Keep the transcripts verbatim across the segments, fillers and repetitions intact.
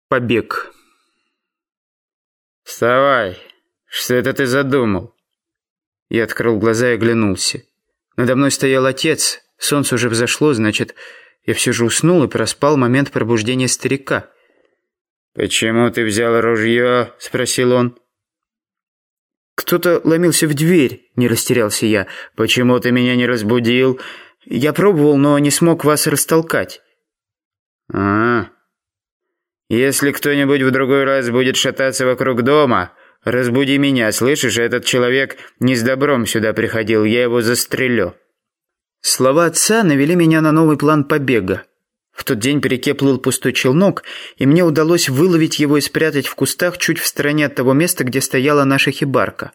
Побег. «Вставай! Что это ты задумал?» Я открыл глаза и оглянулся. Надо мной стоял отец. Солнце уже взошло, значит, я все же уснул и проспал момент пробуждения старика. «Почему ты взял ружье?» — спросил он. «Кто-то ломился в дверь», — не растерялся я. «Почему ты меня не разбудил?» «Я пробовал, но не смог вас растолкать». «А, если кто-нибудь в другой раз будет шататься вокруг дома, разбуди меня, слышишь? Этот человек не с добром сюда приходил, я его застрелю». Слова отца навели меня на новый план побега. В тот день по реке плыл пустой челнок, и мне удалось выловить его и спрятать в кустах чуть в стороне от того места, где стояла наша хибарка.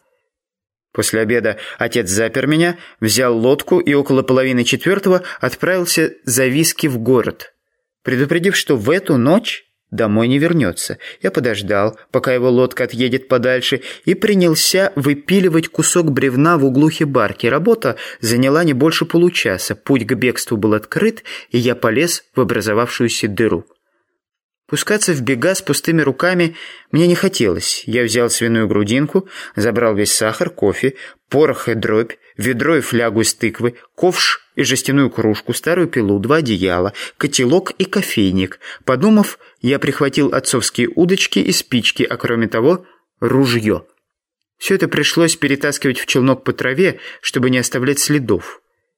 После обеда отец запер меня, взял лодку и около половины четвертого отправился за виски в город, предупредив, что в эту ночь домой не вернется. Я подождал, пока его лодка отъедет подальше, и принялся выпиливать кусок бревна в углу хибарки. Работа заняла не больше получаса. Путь к бегству был открыт, и я полез в образовавшуюся дыру. Пускаться в бега с пустыми руками мне не хотелось. Я взял свиную грудинку, забрал весь сахар, кофе, порох и дробь, ведро и флягу из тыквы, ковш и жестяную кружку, старую пилу, два одеяла, котелок и кофейник. Подумав, я прихватил отцовские удочки и спички, а кроме того, ружье. Все это пришлось перетаскивать в челнок по траве, чтобы не оставлять следов.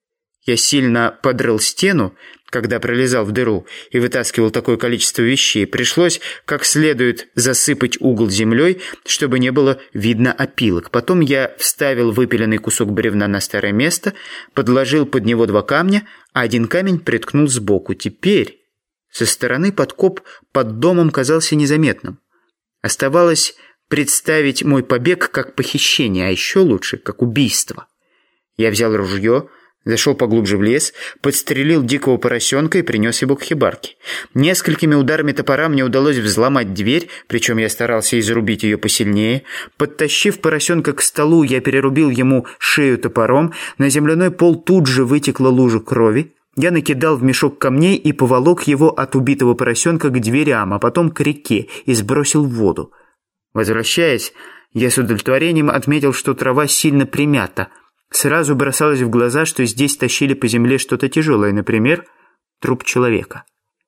Я сильно подрыл стену, когда пролезал в дыру и вытаскивал такое количество вещей. Пришлось как следует засыпать угол землей, чтобы не было видно опилок. Потом я вставил выпиленный кусок бревна на старое место, подложил под него два камня, а один камень приткнул сбоку. Теперь со стороны подкоп под домом казался незаметным. Оставалось представить мой побег как похищение, а еще лучше, как убийство. Я взял ружье, зашел поглубже в лес, подстрелил дикого поросенка и принес его к хибарке. Несколькими ударами топора мне удалось взломать дверь, причем я старался изрубить ее посильнее. Подтащив поросенка к столу, я перерубил ему шею топором. На земляной пол тут же вытекла лужа крови. Я накидал в мешок камней и поволок его от убитого поросенка к дверям, а потом к реке и сбросил в воду. Возвращаясь, я с удовлетворением отметил, что трава сильно примята. Сразу бросалось в глаза, что здесь тащили по земле что-то тяжелое, например, труп человека.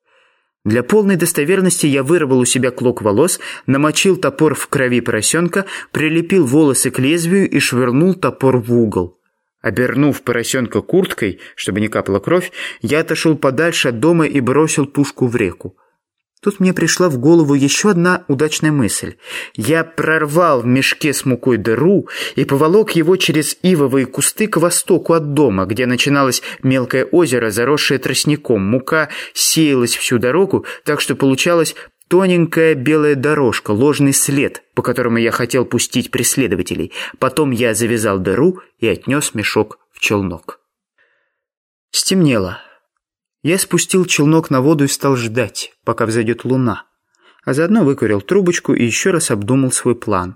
Для полной достоверности я вырвал у себя клок волос, намочил топор в крови поросенка, прилепил волосы к лезвию и швырнул топор в угол. Обернув поросенка курткой, чтобы не капала кровь, я отошел подальше от дома и бросил тушку в реку. Тут мне пришла в голову еще одна удачная мысль. Я прорвал в мешке с мукой дыру и поволок его через ивовые кусты к востоку от дома, где начиналось мелкое озеро, заросшее тростником. Мука сеялась всю дорогу, так что получалась тоненькая белая дорожка, ложный след, по которому я хотел пустить преследователей. Потом я завязал дыру и отнес мешок в челнок. Стемнело. Я спустил челнок на воду и стал ждать, пока взойдет луна, а заодно выкурил трубочку и еще раз обдумал свой план.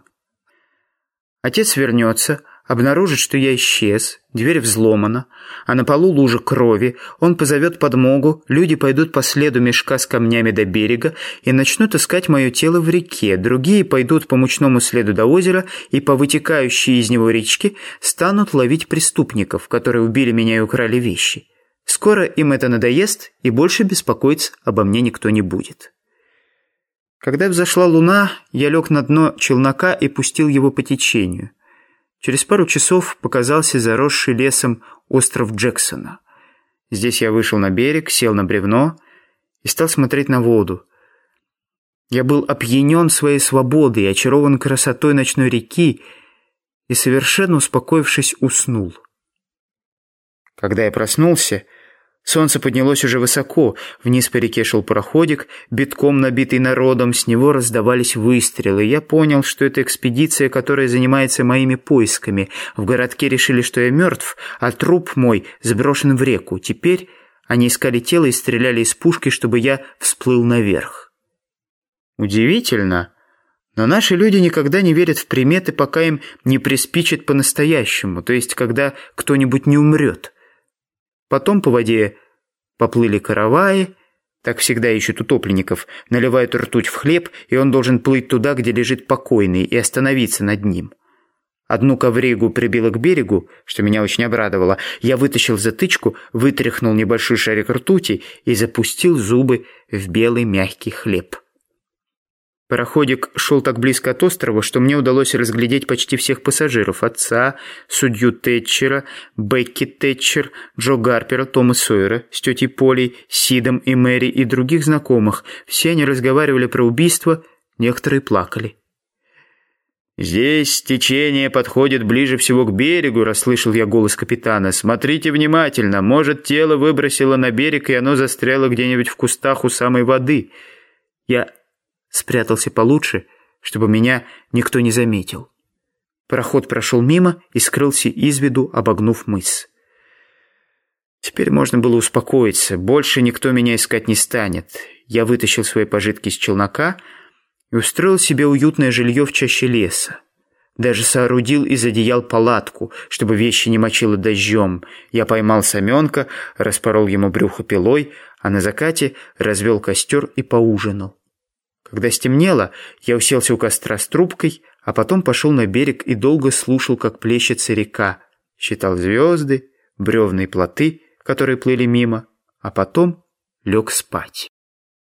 Отец вернется, обнаружит, что я исчез, дверь взломана, а на полу лужа крови, он позовет подмогу, люди пойдут по следу мешка с камнями до берега и начнут искать мое тело в реке, другие пойдут по мучному следу до озера и по вытекающей из него речке станут ловить преступников, которые убили меня и украли вещи. Скоро им это надоест, и больше беспокоиться обо мне никто не будет. Когда взошла луна, я лег на дно челнока и пустил его по течению. Через пару часов показался заросший лесом остров Джексона. Здесь я вышел на берег, сел на бревно и стал смотреть на воду. Я был опьянен своей свободой, очарован красотой ночной реки и, совершенно успокоившись, уснул. Когда я проснулся, солнце поднялось уже высоко, вниз по реке шел пароходик, битком набитый народом, с него раздавались выстрелы. Я понял, что это экспедиция, которая занимается моими поисками. В городке решили, что я мертв, а труп мой сброшен в реку. Теперь они искали тело и стреляли из пушки, чтобы я всплыл наверх. Удивительно, но наши люди никогда не верят в приметы, пока им не приспичит по-настоящему, то есть когда кто-нибудь не умрет. Потом по воде поплыли караваи, Так всегда ищут утопленников. Наливают ртуть в хлеб, и он должен плыть туда, где лежит покойный, и остановиться над ним. Одну ковригу прибило к берегу, что меня очень обрадовало. Я вытащил затычку, вытряхнул небольшой шарик ртути и запустил зубы в белый мягкий хлеб. Пароходик шел так близко от острова, что мне удалось разглядеть почти всех пассажиров. Отца, судью Тэтчера, Бекки Тэтчер, Джо Гарпера, Тома Сойера с тетей Полей, Сидом и Мэри и других знакомых. Все они разговаривали про убийство, некоторые плакали. «Здесь течение подходит ближе всего к берегу», — расслышал я голос капитана. «Смотрите внимательно. Может, тело выбросило на берег, и оно застряло где-нибудь в кустах у самой воды». Я спрятался получше, чтобы меня никто не заметил. Пароход прошел мимо и скрылся из виду, обогнув мыс. Теперь можно было успокоиться. Больше никто меня искать не станет. Я вытащил свои пожитки из челнока и устроил себе уютное жилье в чаще леса. Даже соорудил из одеял палатку, чтобы вещи не мочило дождем. Я поймал саменка, распорол ему брюхо пилой, а на закате развел костер и поужинал. Когда стемнело, я уселся у костра с трубкой, а потом пошел на берег и долго слушал, как плещется река, считал звезды, бревна и плоты, которые плыли мимо, а потом лег спать.